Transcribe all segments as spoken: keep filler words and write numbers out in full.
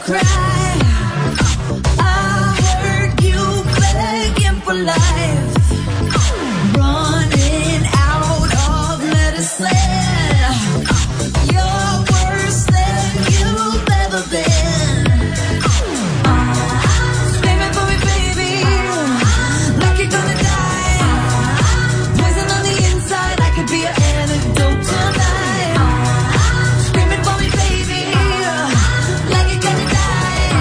cry. I heard you begging for life, running out of medicine. You're worse than you've ever been. Screaming for me, baby, like you're gonna die. Poison on the inside, I could be an antidote tonight. Screaming for me, baby, like you're gonna die.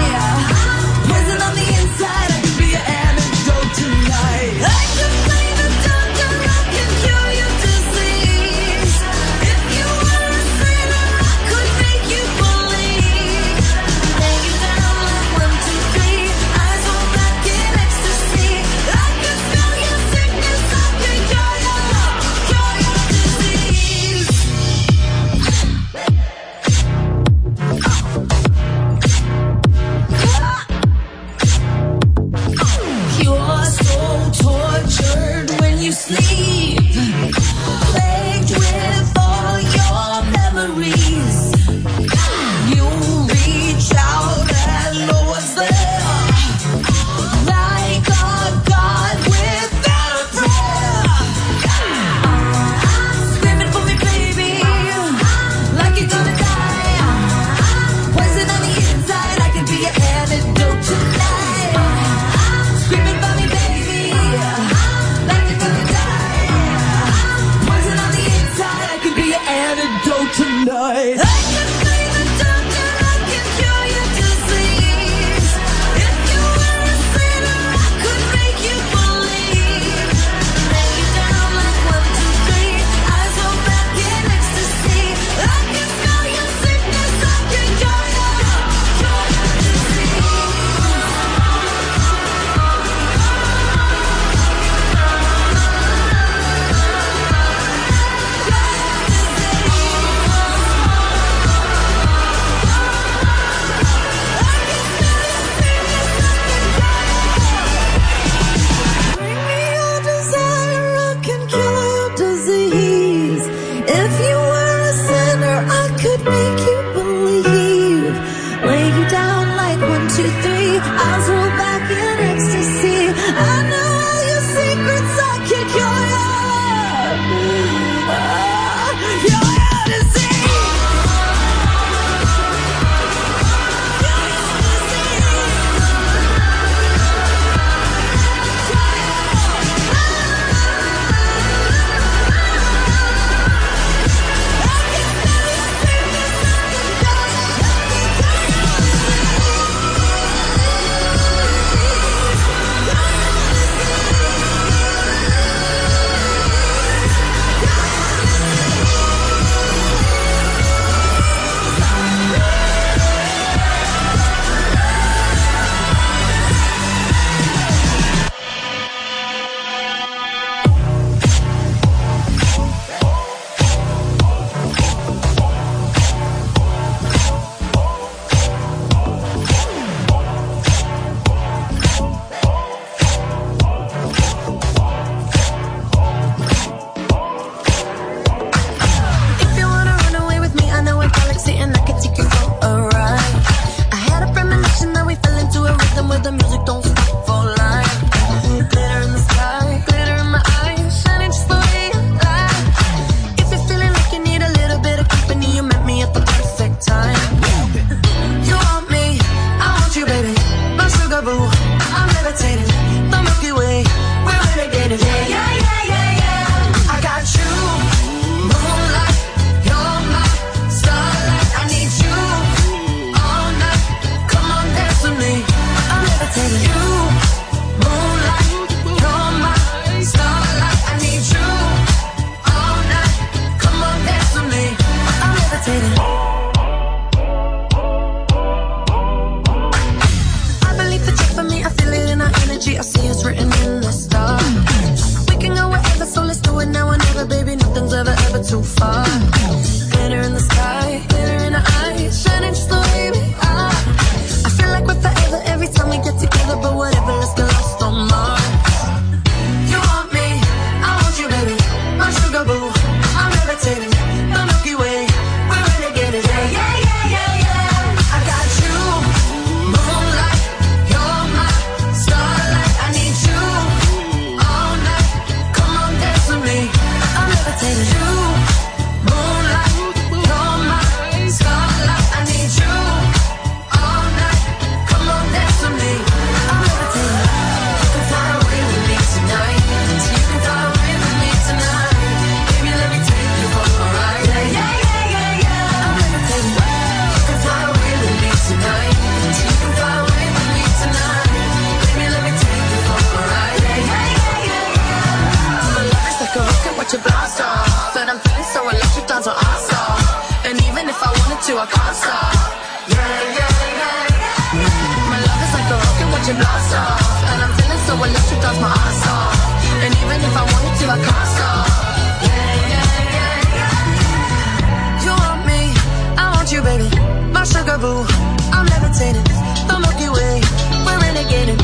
I can't stop. Yeah, yeah, yeah. My love is like a rocket watching blast off, and I'm feeling so electric, that's my ass off. And even if I wanted to, I can't stop. Yeah, yeah, yeah, yeah. You want me, I want you, baby. My sugar boo, I'm levitating. The Milky Way, we're renegading.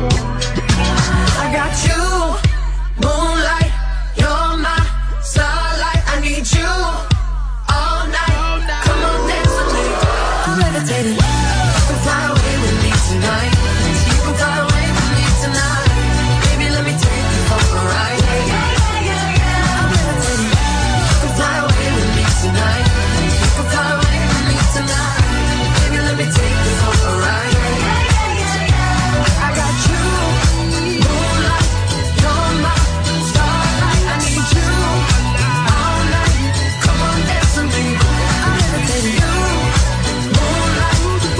I got you, moonlight, you're my starlight. I need you all night. Come on, dance with me. I'm levitating. You can fly away with me tonight. You can fly away with me tonight. Baby, let me take you for a ride. Yeah, yeah, yeah, yeah. I'm levitating. You can fly away with me tonight. You can fly away with me tonight. Baby, let me take you for a ride. Yeah, yeah, yeah, yeah. I got you, moonlight, you're my starlight. I need you all night. Come on, dance with me. I'm levitating. You, moonlight,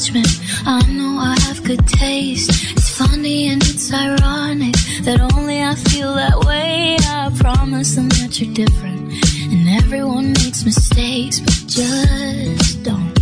judgment. I know I have good taste. It's funny and it's ironic that only I feel that way. I promise them that you're different, and everyone makes mistakes, but just don't.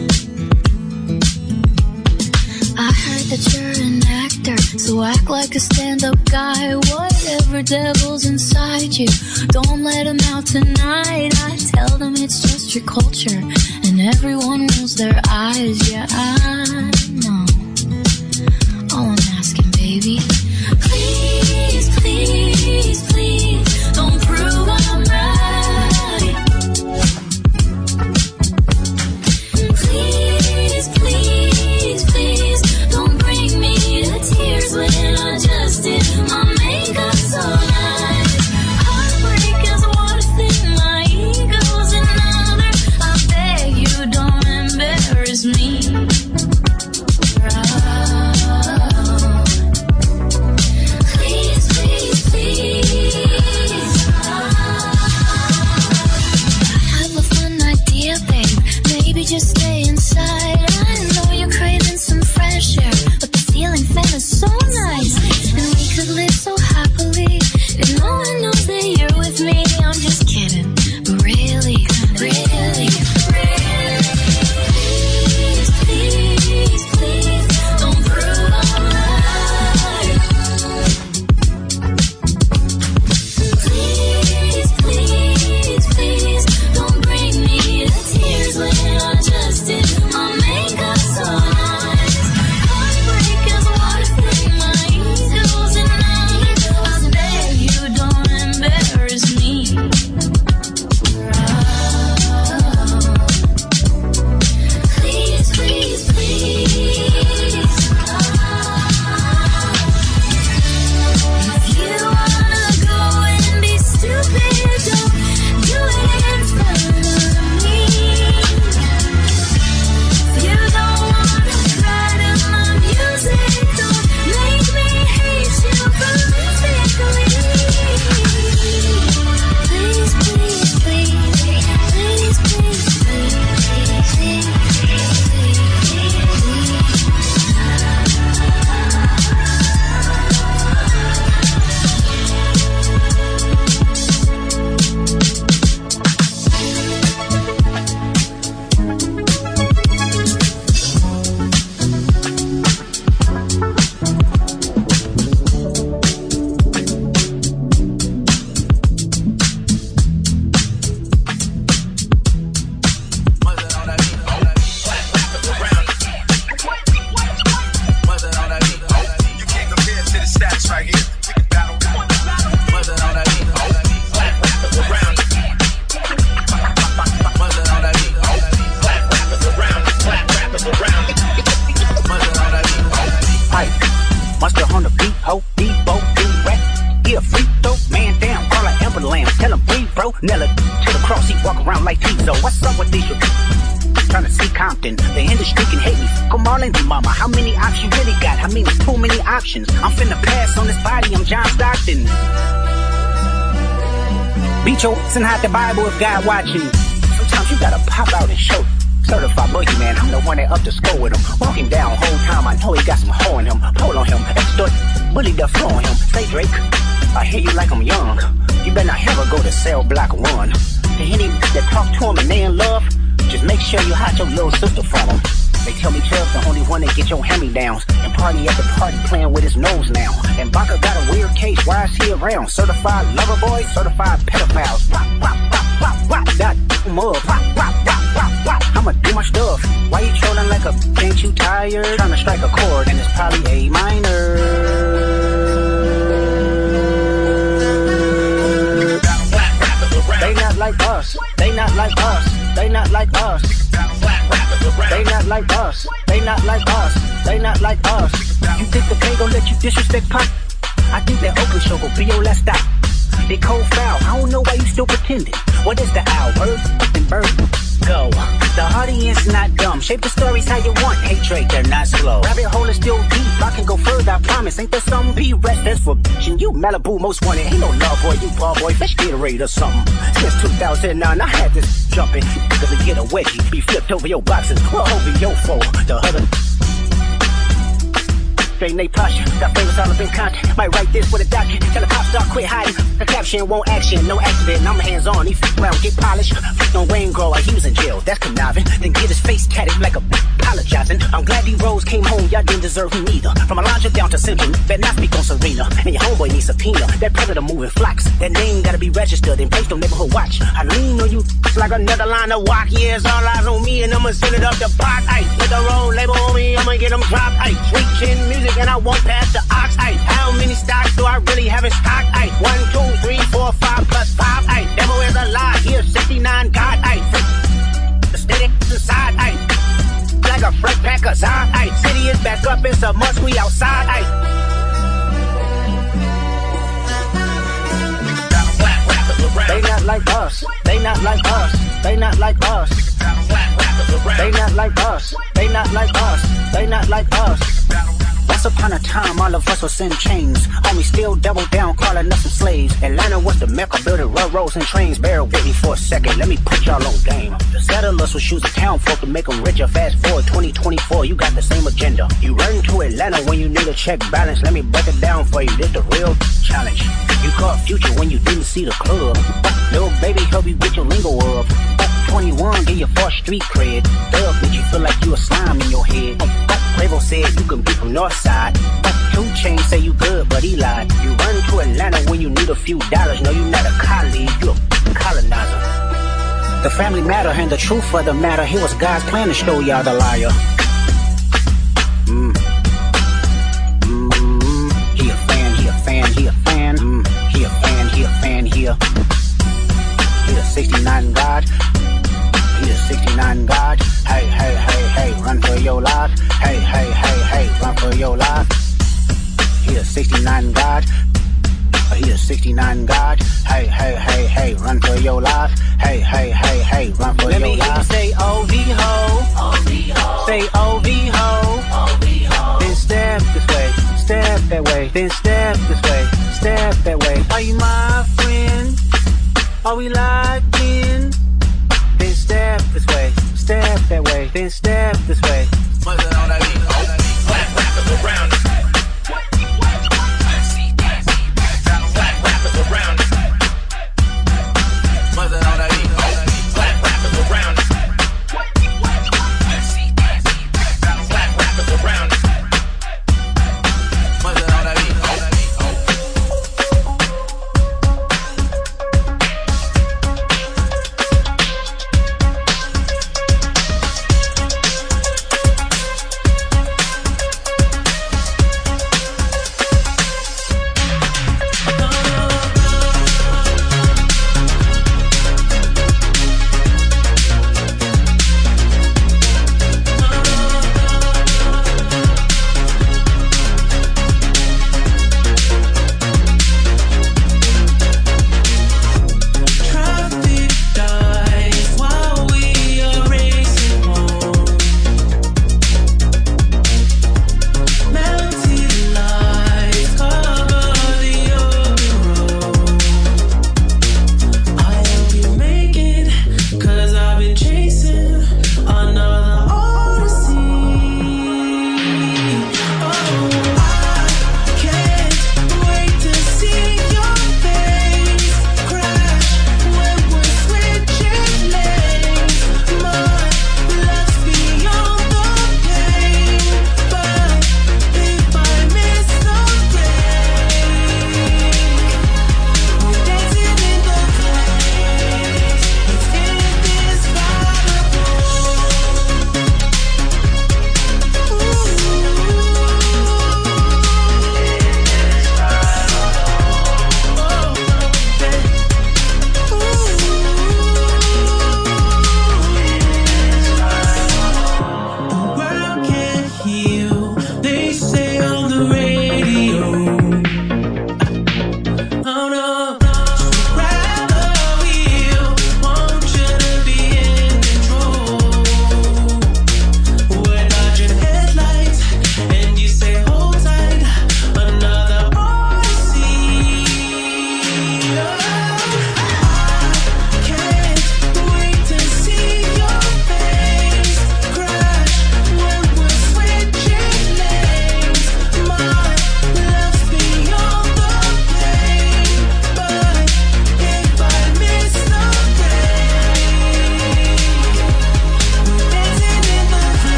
I heard that you're an actor, so act like a stand-up guy. Whatever devil's inside you, don't let him out tonight. I tell them it's just your culture, and everyone rolls their eyes. Yeah, I know. All I'm asking, baby, please, please, please, don't prove I'm right. Please, please, please, don't bring me to tears when I just did my makeup so nice. Heartbreak is one thing, my ego's another. I beg you, don't embarrass me. Please, please, please. I have a fun idea, babe. Maybe just stay inside. I know you're craving some fresh air, but the ceiling fan is so nice, and we could live so happily if no one knows that you're with me. I'm just kidding, but really, really, really, please, please, please, don't prove I'm right. Please, please, please, don't bring me to tears when I just did my makeup so nice. Heartbreak is one thing, my ego's another. I beg you, don't embarrass me. Please, please, please. If you wanna go and be stupid, don't do it in front of me. If you don't wanna cry to my music, don't make me hate you politically. Please, please, please, please, please, please, Monster on the beat, ho, Debo, D-Rap. Yeah, free throw, man down, call like Amber Lamb. Tell him breathe, bro. Nella to the cross, he walk around like Tizo. What's up with these? Trying to see Compton, the industry can hate me. Come on in, mama, how many options you really got? I mean, there's too many options. I'm finna pass on this body, I'm John Stockton. Beat your ass and hide the Bible if God watching. Sometimes you gotta pop out and show. Certified boogeyman, I'm the one that up the score with him. Walking down whole time, I know he got some hoe in him. Pull on him, extort, bully the flow on him. Say Drake, I hear you like I'm young. You better not ever go to cell block one. To any that talk to him and they in love, just make sure you hide your little sister from him. They tell me Chubb's the only one that get your hand-me-downs. And party at the party playing with his nose now. And Baca got a weird case, why is he around? Certified lover boy, certified pedophiles. Wop, wop, wop, wop, wop, that mug. Wop, wop, wop, wop, wop. I'ma do my stuff. Why you trolling like a, ain't you tired? Trying to strike a chord and it's probably A minor. They not like us, they not like us, they not like us. They not like us, they not like us, they not like us. You think the pay gon' let you disrespect Pop? I think that Oakland show gon' be your last stop. They cold foul, I don't know why you still pretending. What is the owl? Bird and bird go. The audience not dumb. Shape the stories how you want. Hatred, they're not slow. Rabbit hole is still deep. I can go further, I promise. Ain't there some B-rest that's for bitchin'? You Malibu most wanted. Ain't no love boy, you ball boy. Fish Gatorade or something. Since two thousand nine, I had this jumping. Cause to get a wedgie, be flipped over your boxes. Well, over your foe. The other straight in they posture. Got fingers all up in contact. Might write this with a doctor. Tell the cops start quit hiding. The caption won't action. No accident. I'm hands on. He f around, get polished. On Wayne Grow like he was in jail. That's conniving. Then get his face tatted like a apologizing. I'm glad these Rose came home. Y'all didn't deserve him either. From Alondra down to Central. Better not speak on Serena. And your homeboy needs subpoena. That predator moving flocks. That name gotta be registered and placed on neighborhood watch. I lean on you like another line of walk. Yeah, it's all eyes on me and I'ma send it up the pot. Ayy, with the roll label on me, I'ma get them dropped. Ayy, sweet chin music and I won't pass the ox. Ayy, how many stocks do I really have in stock? Ayy, one, two, three, four, five plus five. Ayy, devil is a lie. Here, sixty-nine God. Ayy, the steady inside. Ayy, like a fresh pack of Zod. Ayy, city is back up. It's a must. We outside. Ayy. They not like us. They not like us. They not like us. They not like us. They not like us. They not like us. Once upon a time, all of us was in chains. Homie still double down, calling us some slaves. Atlanta was the mecca, building railroads and trains. Bear with me for a second, let me put y'all on game. The settlers was choosing town folk to make them richer. Fast forward twenty twenty-four, you got the same agenda. You run to Atlanta when you need a check balance. Let me break it down for you, this the real challenge. You caught Future when you didn't see the club. Little baby help you get your lingo up. twenty-one, get your false street cred. Thug make you feel like you a slime in your head. Quavo said you can be from Northside. Two Chainz say you good, but he lied. You run to Atlanta when you need a few dollars. No, you not a colleague, you a colonizer. The family matter and the truth of the matter. Here was God's plan to show y'all the liar. Mm. Mm. He a fan, he a fan, he a fan. Mm. He a fan, he a fan, he a. He a sixty-nine God. He a sixty-nine God. Hey, hey, hey, hey, run for your life. Hey, hey, hey, hey, run for your life. He a sixty-nine God. He a sixty-nine God. Hey, hey, hey, hey, run for your life. Hey, hey, hey, hey, run for Let your life. Let me hear you say O V ho. O V ho. Say O V ho. O V ho. Then step this way, step that way. Then step this way, step that way. Are you my friend? Are we locked in? Then step this way, step that way. Then step this way. What's it on that beat? Oh, black rappers around us. Black rappers around us. What's it on that beat? Oh, black rappers around us. Black rappers around us. What's it on that beat?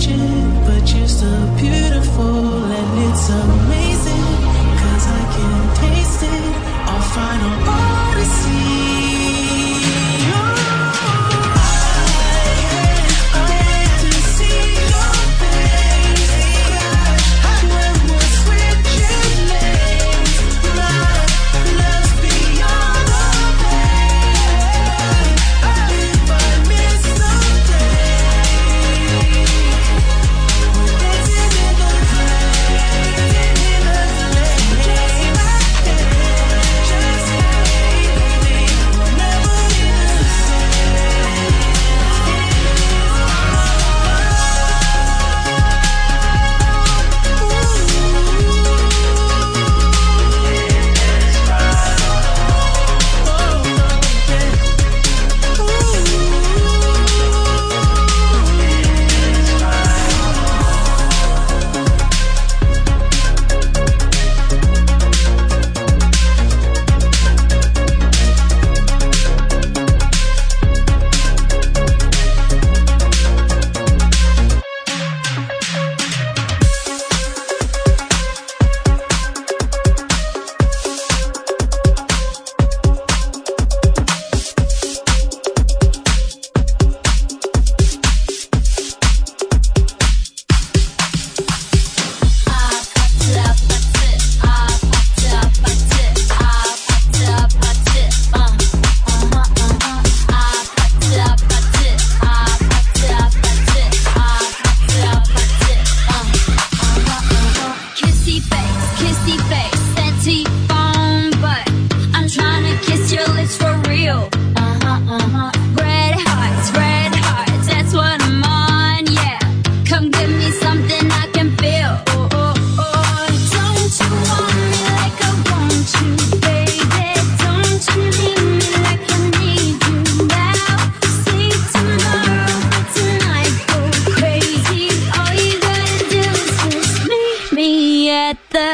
At the